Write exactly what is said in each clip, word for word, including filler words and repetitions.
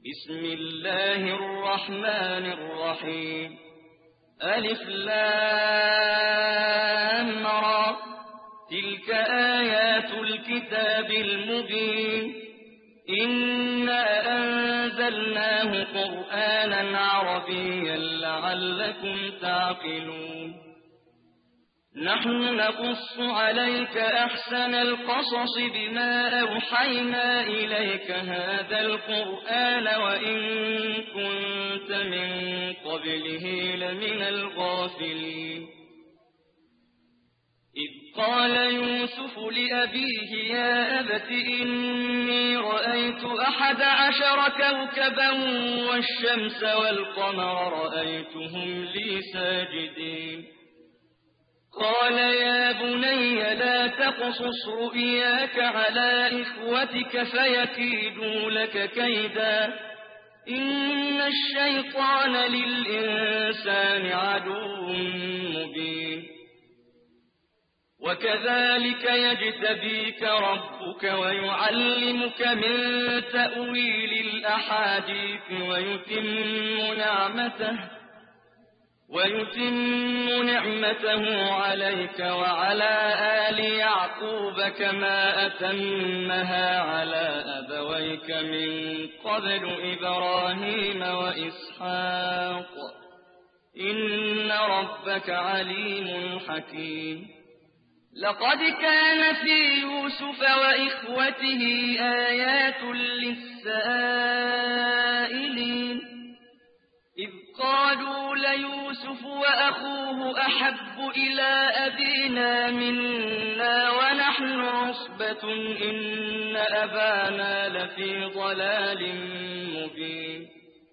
بسم الله الرحمن الرحيم ألف لام را تلك آيات الكتاب المبين إنا أنزلناه قرآنا عربيا لعلكم تعقلون نحن نقص عليك أحسن القصص بما أوحينا إليك هذا القرآن وإن كنت من قبله لمن الغافلين إذ قال يوسف لأبيه يا أبت إني رأيت أحد عشر كوكبا والشمس والقمر رأيتهم لي ساجدين قال يا بني لا تقصص رؤياك على إخوتك فيكيدوا لك كيدا إن الشيطان للإنسان عدو مبين وكذلك يجتبيك ربك ويعلمك من تأويل الأحاديث ويتم نعمته ويتم نعمته عليك وعلى آل يعقوب كما أتمها على أبويك من قبل إبراهيم وإسحاق إن ربك عليم حكيم لقد كان في يوسف وإخوته آيات للسائلين إذ قالوا ليوسف وأخوه أحب إلى أبينا منا ونحن عصبة إن أبانا لفي ضلال مبين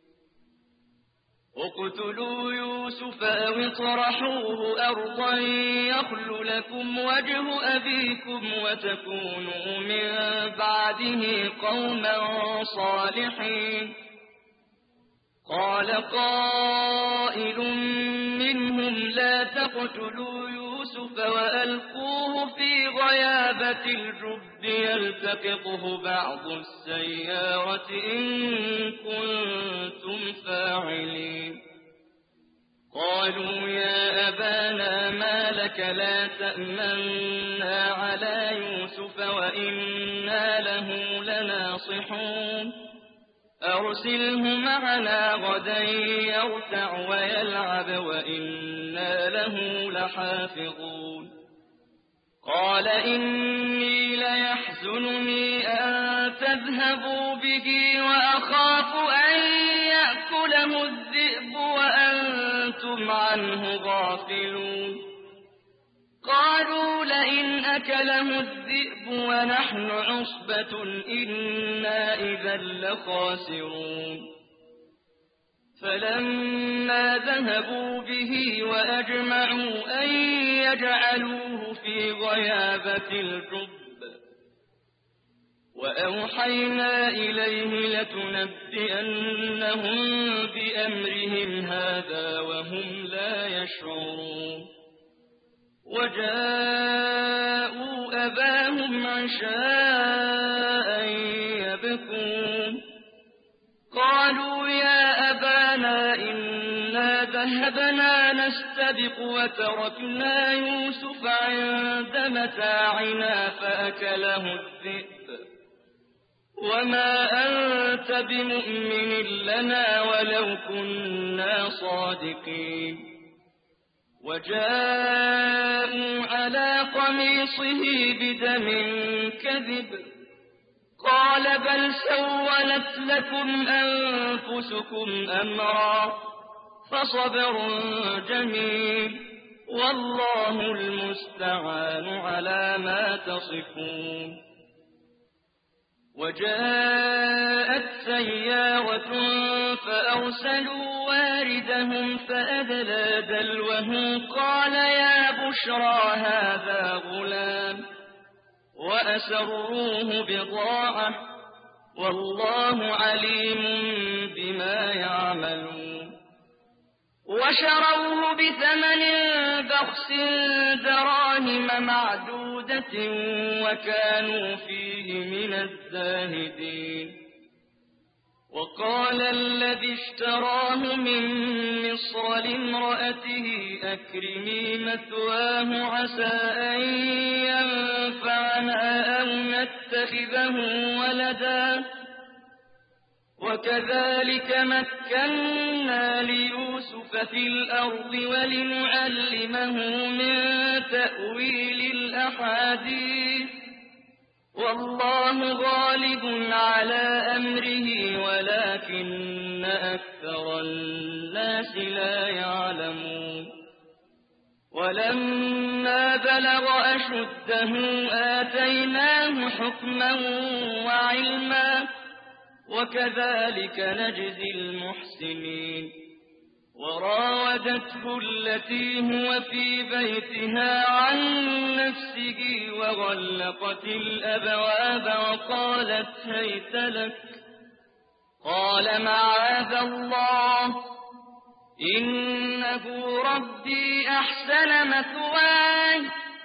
اقتلوا يوسف أو اطرحوه أرضا يخل لكم وجه أبيكم وتكونوا من بعده قوما صالحين قال قائل منهم لا تقتلوا يوسف وألقوه في غيابة الجب يلتقطه بعض السيارة إن كنتم فاعلين قالوا يا أبانا ما لك لا تأمنا على يوسف وإنا له لناصحون أرسله معنا غدا يرتع ويلعب وإنا له لحافظون قال إني ليحزنني أن تذهبوا به وأخاف أن يأكله الذئب وأنتم عنه غافلون قالوا لئن أكله الذئب ونحن عصبة إنا إذا لخاسرون فلما ذهبوا به وأجمعوا أن يجعلوه في غيابة الجب وأوحينا إليه لتنبئنهم بأمرهم هذا وهم لا يشعرون وجاءوا أباهم عشاء يبكون قالوا يا أبانا إنا ذهبنا نستبق وتركنا يوسف عند متاعنا فأكله الذئب وما أنت بمؤمن لنا ولو كنا صادقين وجاءوا على قميصه بدم كذب قال بل سولت لكم أنفسكم أمرا فصبر جميل والله المستعان على ما تصفون وجاءت سيارة فأرسلوا واردهم فأدلى دلوه قال يا بشرى هذا غلام وأسروه بضاعة والله عليم بما يعملون وشروه بثمن بخس دراهم معدودة وكانوا فيه من الزاهدين وقال الذي اشتراه من مصر لامرأته أكرمي مثواه عسى أن ينفعنا أو نتخذه ولدا وكذلك مكنا ليوسف في الأرض ولنعلمه من تأويل الأحاديث والله غالب على أمره ولكن أكثر الناس لا يعلمون ولما بلغ أشده آتيناه حكما وعلما وكذلك نجزي المحسنين وراودته التي هو في بيتها عن نفسه وغلقت الأبواب وقالت هيت لك قال معاذ الله إنه ربي أحسن مثواي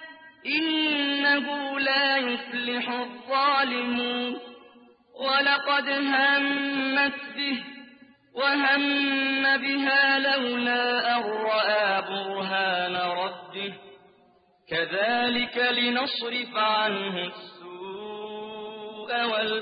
إنه لا يفلح الظالمون ولقد همت به وهم بها لولا أن رأى برهان ربه كذلك لنصرف عنه السوء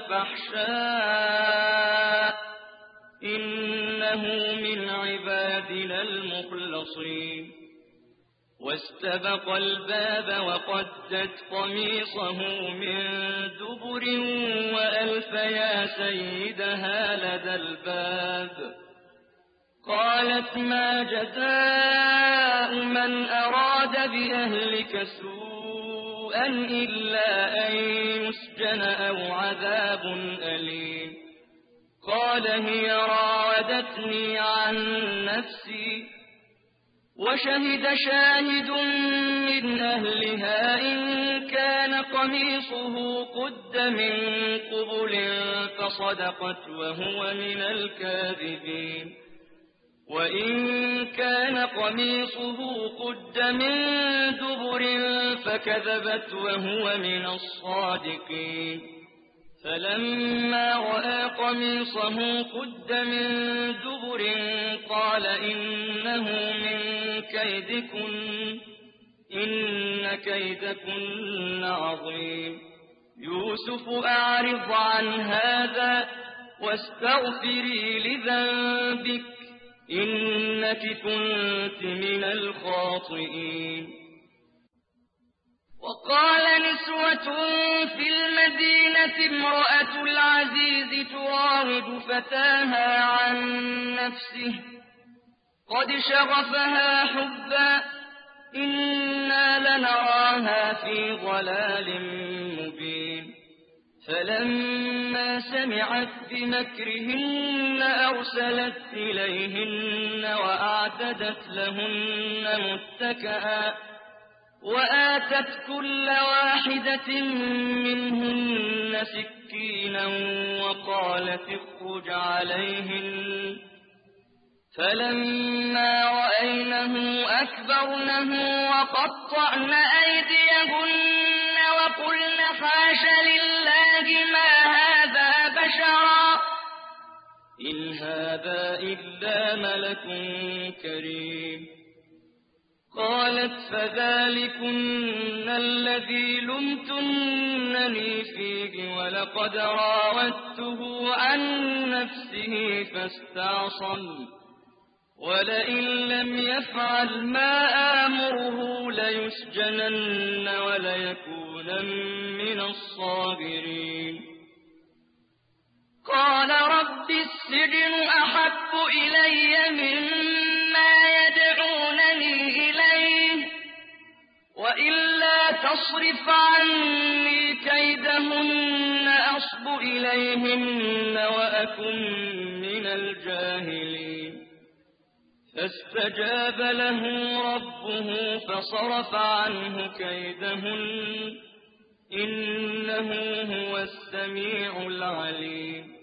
والفحشاء إنه من عبادنا المخلصين واستبق الباب وقدت قميصه من دبر وألف يا سيدها لدى الباب قالت ما جزاء من أراد بأهلك سوءا إلا أن يسجن أو عذاب أليم قال هي راودتني عن نفسي وشهد شاهد من أهلها إن كان قميصه قد من قبل فصدقت وهو من الكاذبين وإن كان قميصه قد من دبر فكذبت وهو من الصادقين فلما رأى قميصه قد من دبر قال إنه من كيدكن إن كيدكن عظيم يوسف أعرض عن هذا واستغفري لذنبك إنك كنت من الخاطئين وقال نسوة في المدينة امرأة العزيز تراود فتاها عن نفسه قد شغفها حبا إنا لنراها في ضلال مبين فلما سمعت بمكرهن أرسلت إليهن وأعتدت لهن متكئا وآتت كل واحدة منهن سكينا وقالت اخرج عليهن فلما رأينه أكبرنه وقطعن أيديهن وقلن حاش لله ما هذا بشرا إن هذا إلا ملك كريم قالت فذلكن الذي لمتنني فيه ولقد راودته عن نفسه فاستعصم ولئن لم يفعل ما آمره ليسجنن وليكونن من الصاغرين قال رب السجن أحب إلي مما يدعونني إليه وإلا تصرف عني كيدهن أصب إليهن وأكن من الجاهلين فاستجاب له ربه فصرف عنه كيدهن إنه هو السميع العليم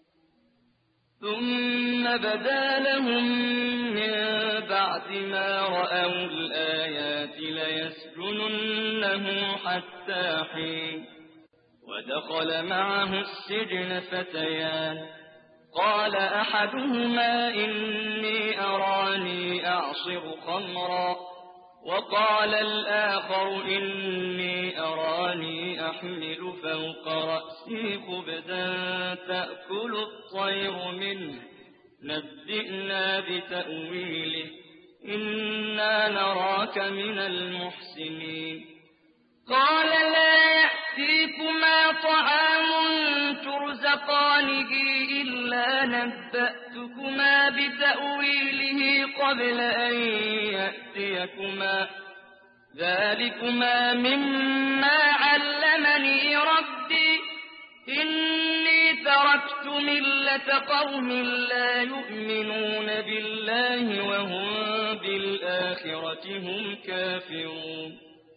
ثم بدا لهم من بعد ما رأوا الآيات ليسجننه حتى حين ودخل معه السجن فتيان قال أحدهما إني أراني أعصر خمرا وقال الآخر إني أراني أحمل فوق رأسي خبزا تأكل الطير منه نبئنا بتأويله إنا نراك من المحسنين قال لا يأتيكما طعام ترزقانه إلا نبأتكما بتأويله قبل أن يأتيكما ذلكما مما علمني ربي إني تركت ملة قوم لا يؤمنون بالله وهم بالآخرة هم كافرون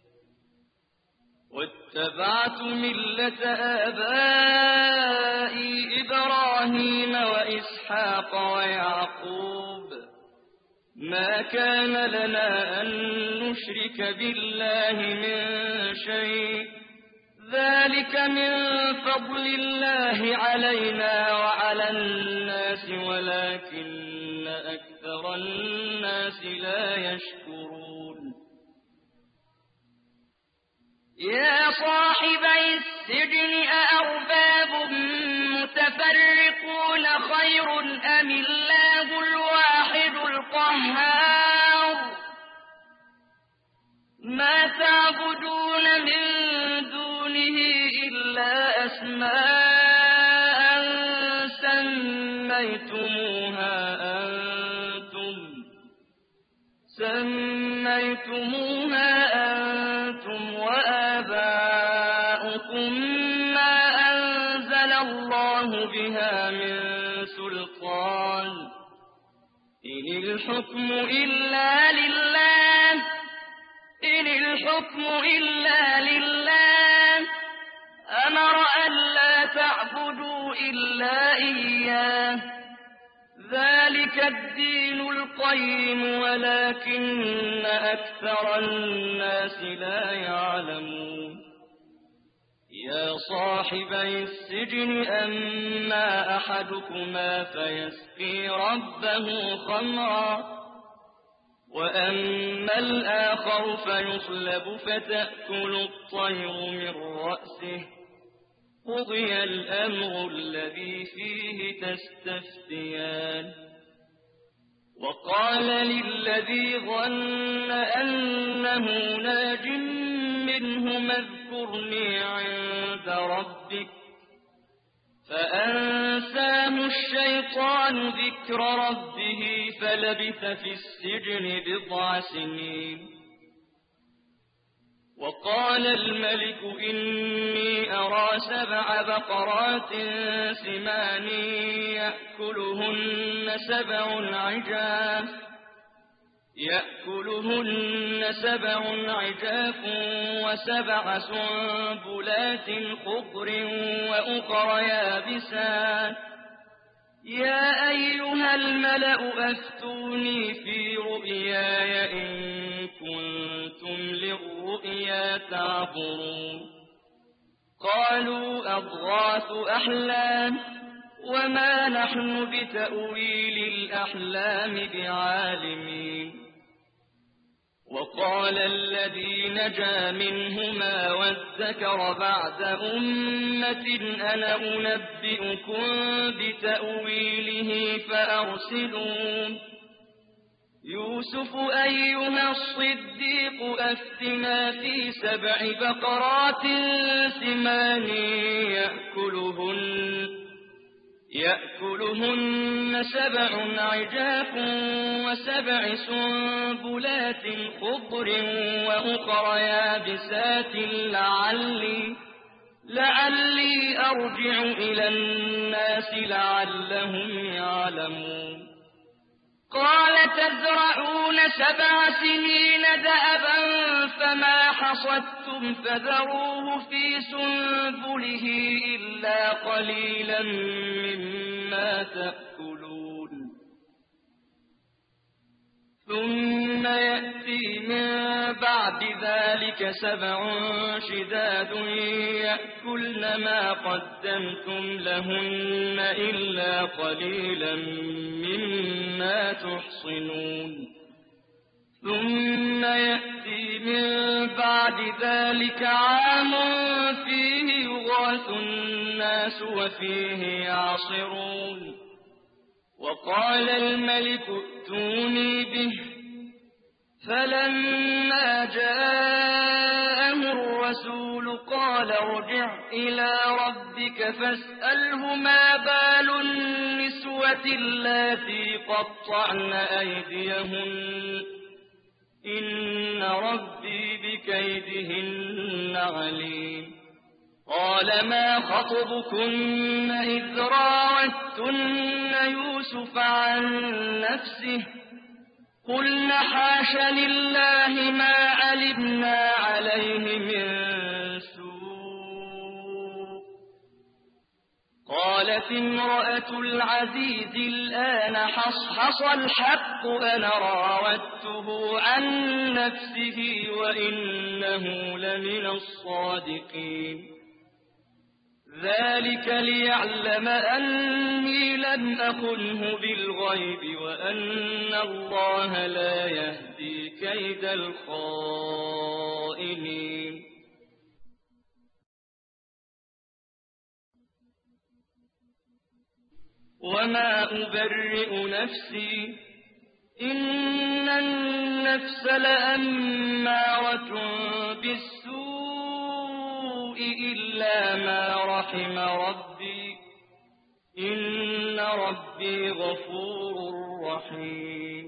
واتبعت ملة آبائي إبراهيم وإسحاق ويعقوب ما كان لنا أن نشرك بالله من شيء ذلك من فضل الله علينا وعلى الناس ولكن أكثر الناس لا يشكرون يا صاحبي السجن أأرباب متفرقون خير أم الله الواحد القهار ما تعبدون من دونه إلا أسماء سميتموها أنتم سميتموها أنتم وآباؤكم ما أنزل الله بها من سلطان إن الحكم إلا لله إن الحكم إلا لله أمر ألا تعبدوا إلا إياه ذلك الدين القيم ولكن أكثر الناس لا يعلمون يا صاحبي السجن أما أحدكما فيسقي ربه خمرا وأما الآخر فيصلب فتأكل الطير من رأسه قضي الأمر الذي فيه تستفتيان وقال للذي ظن أنه ناج منهما اذكرني عند ربك فأنساه الشيطان ذكر ربه فلبث في السجن بضع سنين وقال الملك إني أرى سبع بقرات سمان يأكلهن سبع عجاف يأكلهن سبع عجاف وسبع سنبلات خضر وأخر يابسات يا أيها الملأ أفتوني في رؤياي إن كنتم للرؤيا تعبرون قالوا أضغاث أحلام وما نحن بتأويل الأحلام بعالمين وقال الذي نجا منهما وادكر بعد أمة أنا أنبئكم بتأويله فأرسلون يوسف أيها الصديق أفتنا في سبع بقرات سمان يأكلهن يأكلهن سبع عجاف وسبع سنبلات خضر وأخر يابسات لعلي لعلي أرجع إلى الناس لعلهم يعلمون قال تزرعون سبع سنين دأبا فما حصدتم فذروه في سنبله إلا قليلا مما تأكلون ثم يأتي من بعد ذلك سبع شداد يأكلن ما قدمتم لهن إلا قليلا مما تحصنون ثم يأتي من بعد ذلك عام فيه يغاث الناس وفيه يعصرون وقال الملك ائتوني به فلما جاءه الرسول قال ارجع إلى ربك فاسأله ما بال النسوة اللاتي قطعن أيديهن إن ربي بكيدهن عليم قال ما خطبكن إذ راوتن يوسف عن نفسه قلن حاش لله ما علمنا عليه من سوء قالت امرأة العزيز الآن حصحص الحق أنا راودته عن نفسه وإنه لمن الصادقين ذلك ليعلم أني لم أخنه بالغيب وأن الله لا يهدي كيد الخائنين وما أبرئ نفسي إن النفس لأمارة بالسوء إلا ما رحم ربي إن ربي غفور رحيم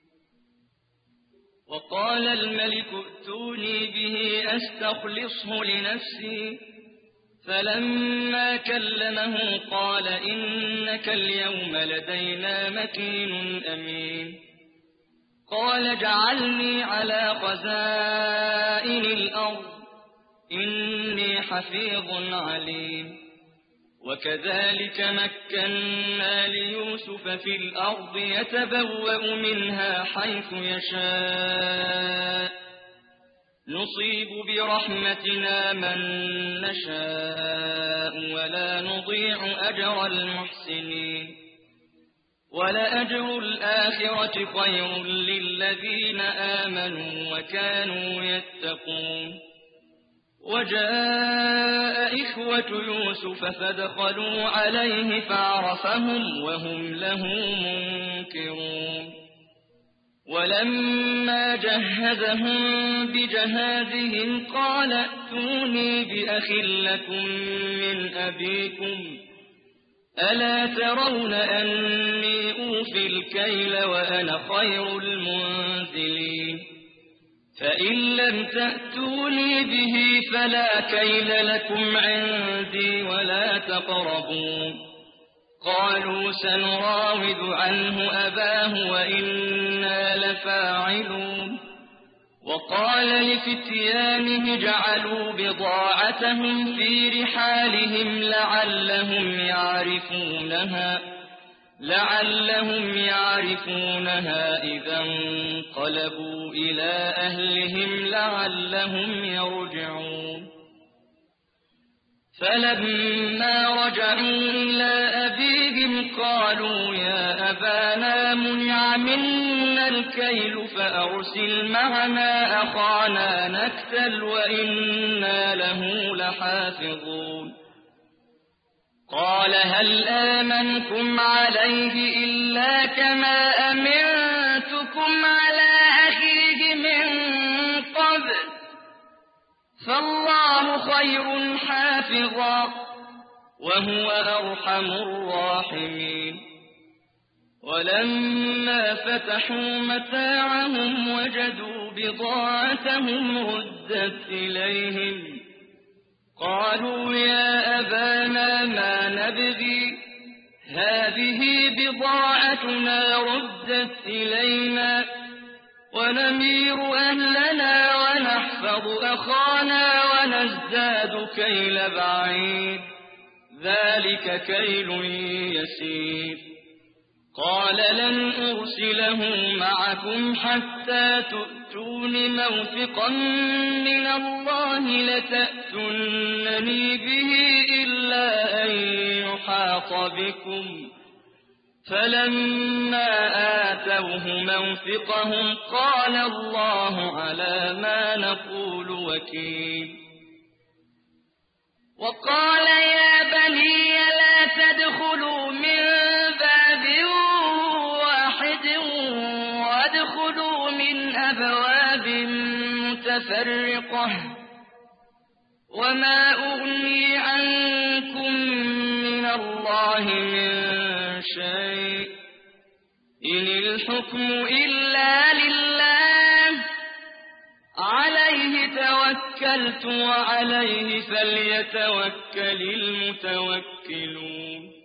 وقال الملك ائتوني به أستخلصه لنفسي فلما كلمه قال إنك اليوم لدينا مكين أمين قال اجعلني على خزائن الأرض إني حفيظ عليم وكذلك مكنا ليوسف في الأرض يتبوأ منها حيث يشاء نصيب برحمتنا من نشاء ولا نضيع أجر المحسنين ولأجر الآخرة خير للذين آمنوا وكانوا يتقون وجاء إخوة يوسف فدخلوا عليه فعرفهم وهم له منكرون ولما جهزهم بجهازهم قال ائتوني بأخ لكم من أبيكم ألا ترون أني أوفي الكيل وأنا خير المنزلين فإن لم تأتوني به فلا كيل لكم عندي ولا تقربون قالوا سنراود عنه أباه وإنا لفاعلون وقال لفتيانه جعلوا بضاعتهم في رحالهم لعلهم يعرفونها لعلهم يعرفونها إذا انقلبوا إلى أهلهم لعلهم يرجعون فلما رجعوا إلى أبيهم قالوا يا أبانا منع منا الكيل فأرسل معنا أخانا نكتل وإنا له لحافظون قال هل آمنكم عليه إلا كما أمنتكم على أخيه من قبل فالله خير حافظا وهو أرحم الراحمين ولما فتحوا متاعهم وجدوا بضاعتهم ردت إليهم قالوا يا أبانا ما نبغي هذه بضاعتنا ردت إلينا ونمير أهلنا ونحفظ أخانا ونزداد كيل بعيد ذلك كيل يسير قال لن أرسله معكم حتى تؤتون موثقا من الله لتأتونني به إلا أن يحاط بكم. فلما آتوه موثقهم قال الله على ما نقول وكيل. وقال يا بني لا تدخلوا من باب واحد وادخلوا من أبواب متفرقة وما أغني عنكم من الله من شيء إن الحكم إلا لله عليه توكلت وعليه فليتوكل المتوكلون.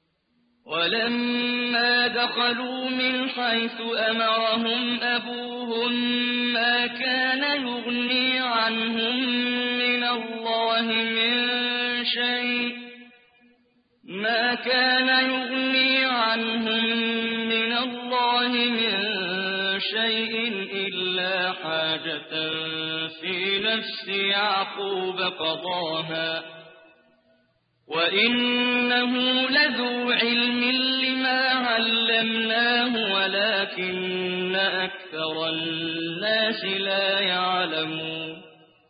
ولما دخلوا من حيث أمرهم أبوهم ما كان يغني عنهم من الله من شيء ما كان يغني عنهم من الله من شيء إلا حاجة في نفس يعقوب قضاها وإنه لذو علم لما علمناه ولكن أكثر الناس لا يعلمون.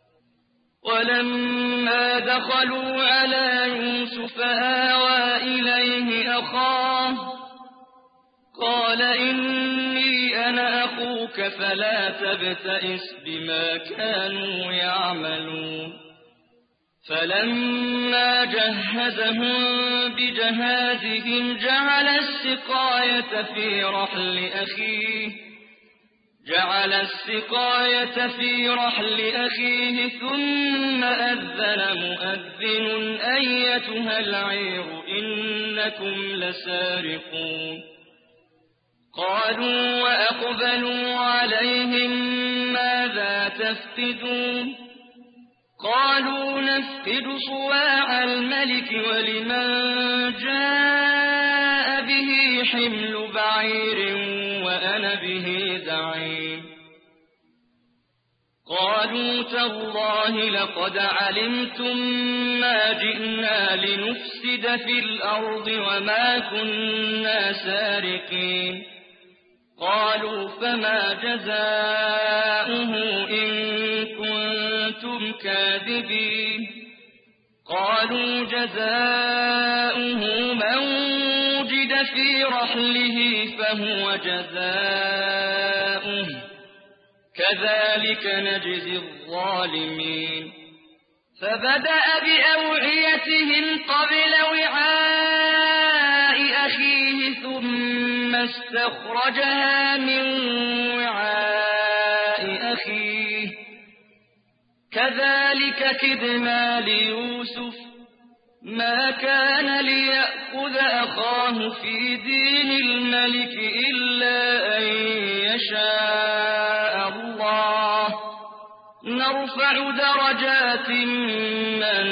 ولما دخلوا على يوسف آوى إليه أخاه قال إني أنا أخوك فلا تبتئس بما كانوا يعملون. فلما جهزهم بجهازهم جعل السقاية في رحل أخيه جعل السقاية في رحل أخيه ثم أذن مؤذن أيتها العير إنكم لسارقون. قالوا وأقبلوا عليهم ماذا تفقدون قالوا نفقد صواع الملك ولمن جاء به حمل بعير وأنا به زعيم. قالوا تالله لقد علمتم ما جئنا لنفسد في الأرض وما كنا سارقين. قالوا فما جزاؤه إن كنتم كاذبين. قالوا جزاؤه من وجد في رحله فهو جزاؤه كذلك نجزي الظالمين. فبدأ بأوعيتهم قبل وعاء أخيه ثم استخرجها من وعاء أخيه كذلك كدنا ليوسف ما كان ليأخذ أخاه في دين الملك إلا أن يشاء الله نرفع درجات من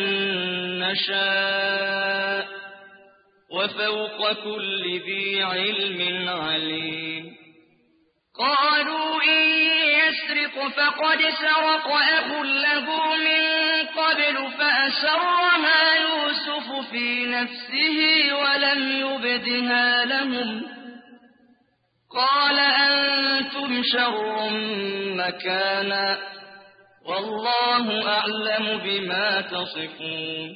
نشاء وفوق كل ذي علم عليم. قالوا إن يسرق فقد سرق أخ له من قبل فأسرها يوسف في نفسه ولم يبدها لهم. قال أنتم شر مكانا والله أعلم بما تصفون.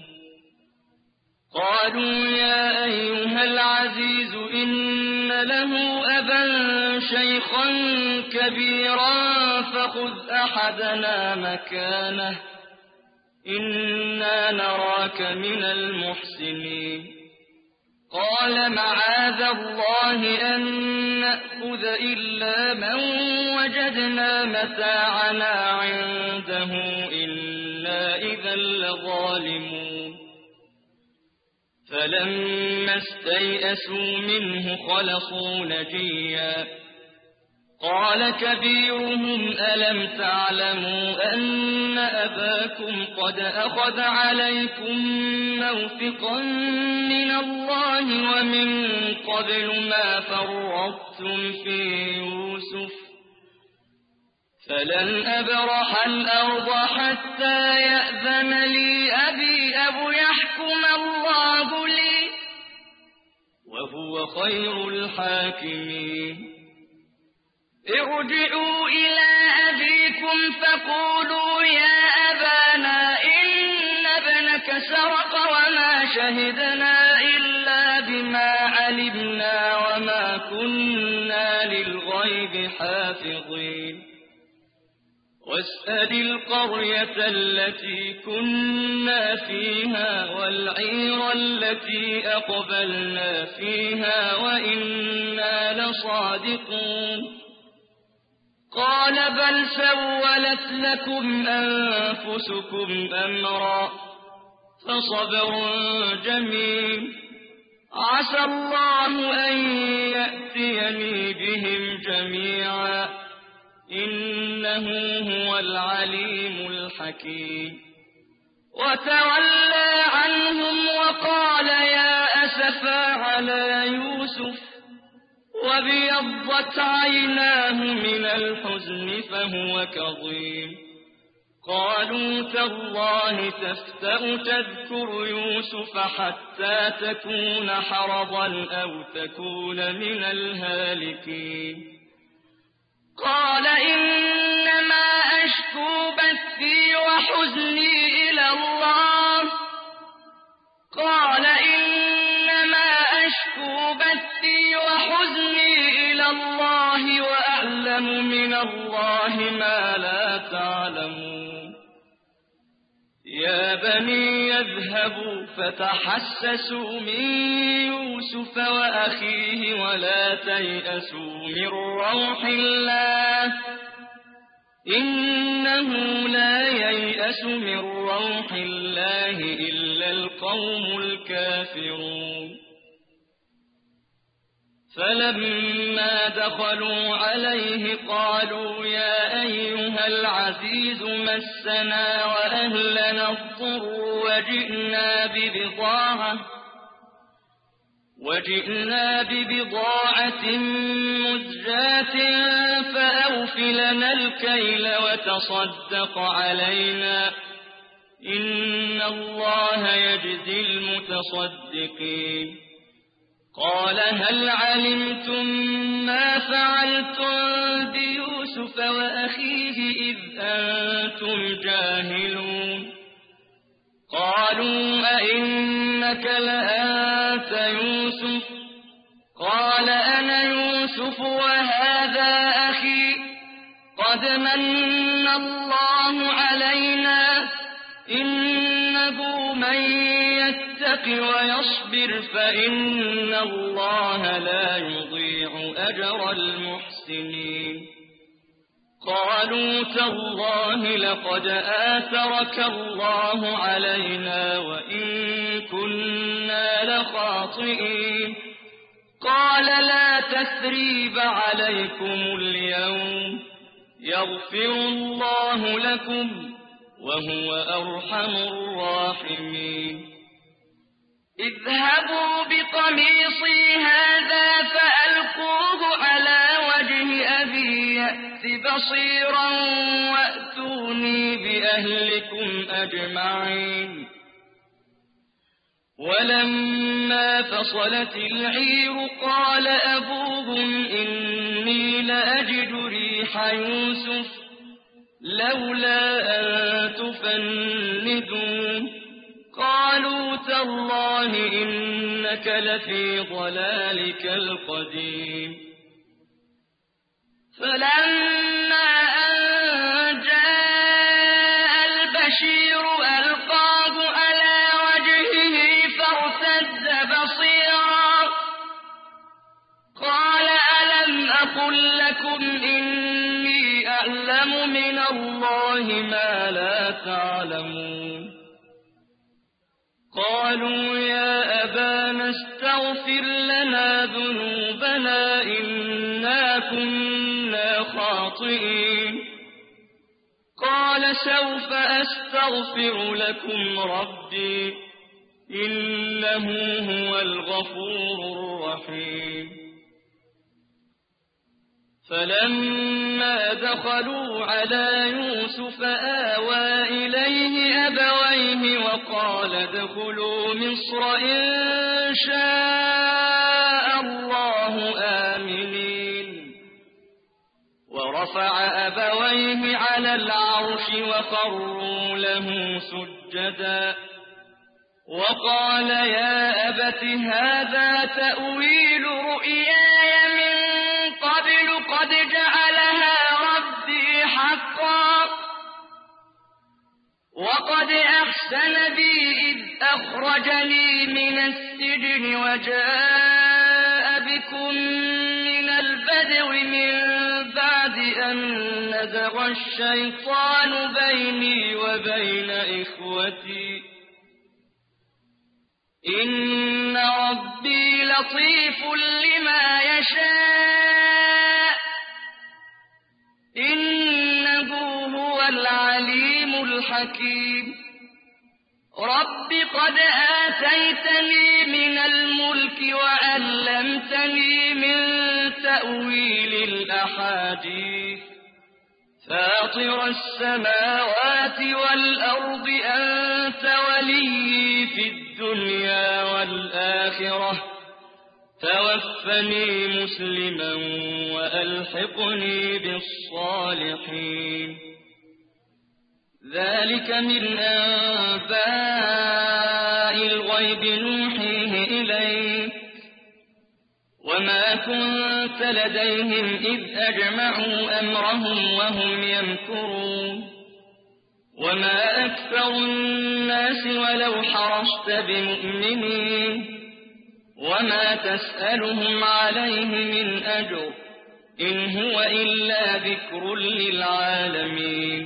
قالوا يا أيها العزيز إن له أبا شيخا كبيرا فخذ أحدنا مكانه إنا نراك من المحسنين. قال معاذ الله أن نأخذ إلا من وجدنا متاعنا عنده إلا إذا لظالمون. فلما استيئسوا منه خلصوا نجيا قال كبيرهم ألم تعلموا أن أباكم قد أخذ عليكم موثقا من الله ومن قبل ما فرطتم في يوسف فلن أبرح الأرض حتى يأذن لي أبي أو يحكم الله لي وهو خير الحاكمين ارجعوا إلى أبيكم فقولوا يا أبانا إن ابنك سرق وما شهدنا إلا بما علمنا وما كنا للغيب حافظين واسأل القرية التي كنا فيها والعير التي أقبلنا فيها وإنا لصادقون قال بل سولت لكم أنفسكم أمرا فصبر جميل عسى الله أن يأتيني بهم جميعا إنه هو العليم الحكيم وتولى عنهم وقال يا أسفا على يوسف وابيضت عيناه من الحزن فهو كظيم قالوا تالله تفتأ تذكر يوسف حتى تكون حرضا أو تكون من الهالكين قال إنما أشكو بثي وحزني إلى الله قال إنما أشكو بثي وحزني إلى الله وأعلم من الله ما لا تعلمون يا بني يذهبوا فتحسسوا من يوسف وأخيه ولا تيأسوا من روح الله إنه لا ييأس من روح الله إلا القوم الكافرون فلما دخلوا عليه قالوا يا أيها العزيز مسنا وأهلنا الضر وجئنا ببضاعة وجئنا ببضاعة مزجاة فأوف لنا الكيل وتصدق علينا إن الله يجزي المتصدقين قال هل علمتم ما فعلتم بيوسف وأخيه إذ أنتم جاهلون قالوا أئنك لأنت يوسف قال أنا يوسف وهذا أخي قد من الله علينا إنه من يتق ويصبر فإن الله لا يضيع أجر المحسنين قالوا تالله لقد آثرك الله علينا وإن كنا لخاطئين قال لا تثريب عليكم اليوم يغفر الله لكم وهو أرحم الراحمين اذهبوا بقميصي هذا فألقوه على وجه أبي يأت بصيرا وأتوني بأهلكم أجمعين ولما فصلت العير قال أبوهم إني لأجد ريح يوسف لولا أن تفندون قالوا تالله إنك لفي ضلالك القديم فلما أن جاء البشير ألقاه على وجهه فارتد بصيرا قال ألم أقل لكم إني أعلم من الله ما لا تعلمون قالوا يا أبانا استغفر لنا ذنوبنا إنا كنا خاطئين قال سوف أستغفر لكم ربي إنه هو الغفور الرحيم فلما دخلوا على يوسف آوى إليه أبويه وقال ادخلوا مصر إن شاء الله آمنين ورفع أبويه على العرش وخروا له سجدا وقال يا أبت هذا تأويل رؤياي من قبل قد جعلها ربي حقا وقد أحسن بي إذ أخرجني من السجن وجاء بكم من البدو من بعد أن نزغ الشيطان بيني وبين إخوتي إن ربي لطيف لما يشاء إنه هو العليم الحكيم رب قد آتيتني من الملك وعلمتني من تأويل الأحاديث فاطر السماوات والأرض أنت ولي في الدنيا والآخرة توفني مسلما وألحقني بالصالحين ذلك من أنباء الغيب نوحيه إليك وما كنت لديهم إذ أجمعوا أمرهم وهم يمكرون وما أكثر الناس ولو حرصت بمؤمنين وما تسألهم عليه من أجر إن هو إلا ذكر للعالمين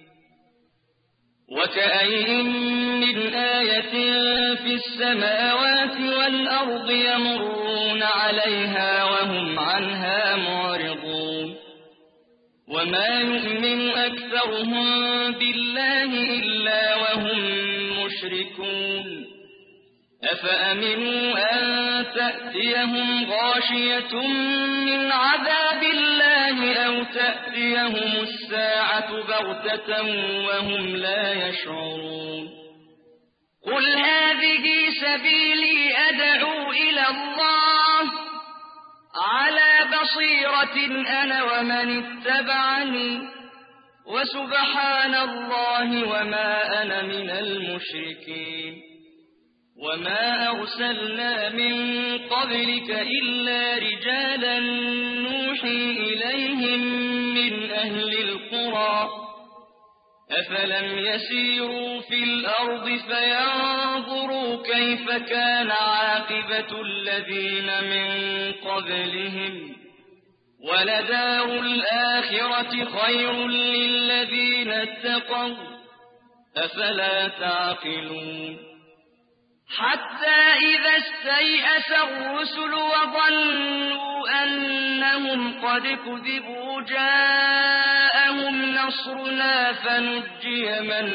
وكأين من آية في السماوات والأرض يمرون عليها وهم عنها معرضون وما يؤمن أكثرهم بالله إلا وهم مشركون أفأمنوا أن تأتيهم غاشية من عذاب الله أو تأتيهم الساعة بغتة وهم لا يشعرون قل هذه سبيلي أدعو إلى الله على بصيرة أنا ومن اتبعني وسبحان الله وما أنا من المشركين وما أرسلنا من قبلك إلا رجالا نوحي إليهم من أهل القرى أفلم يسيروا في الأرض فينظروا كيف كان عاقبة الذين من قبلهم ولدار الآخرة خير للذين اتقوا أفلا تعقلون حتى إذا استيأس الرسل وظنوا أنهم قد كذبوا جاءهم نصرنا فنجي من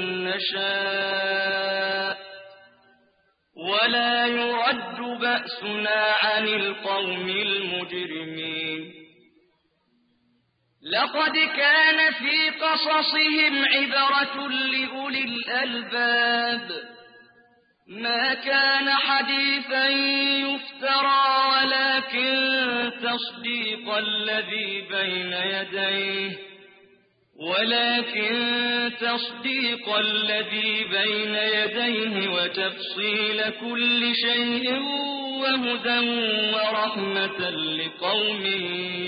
نشاء ولا يرد بأسنا عن القوم المجرمين لقد كان في قصصهم عبرة لأولي الألباب ما كان حديثا يفترى ولكن تصديق الذي بين يديه ولكن تصديق الذي بين يديه وتفصيل كل شيء وهدى ورحمة لقوم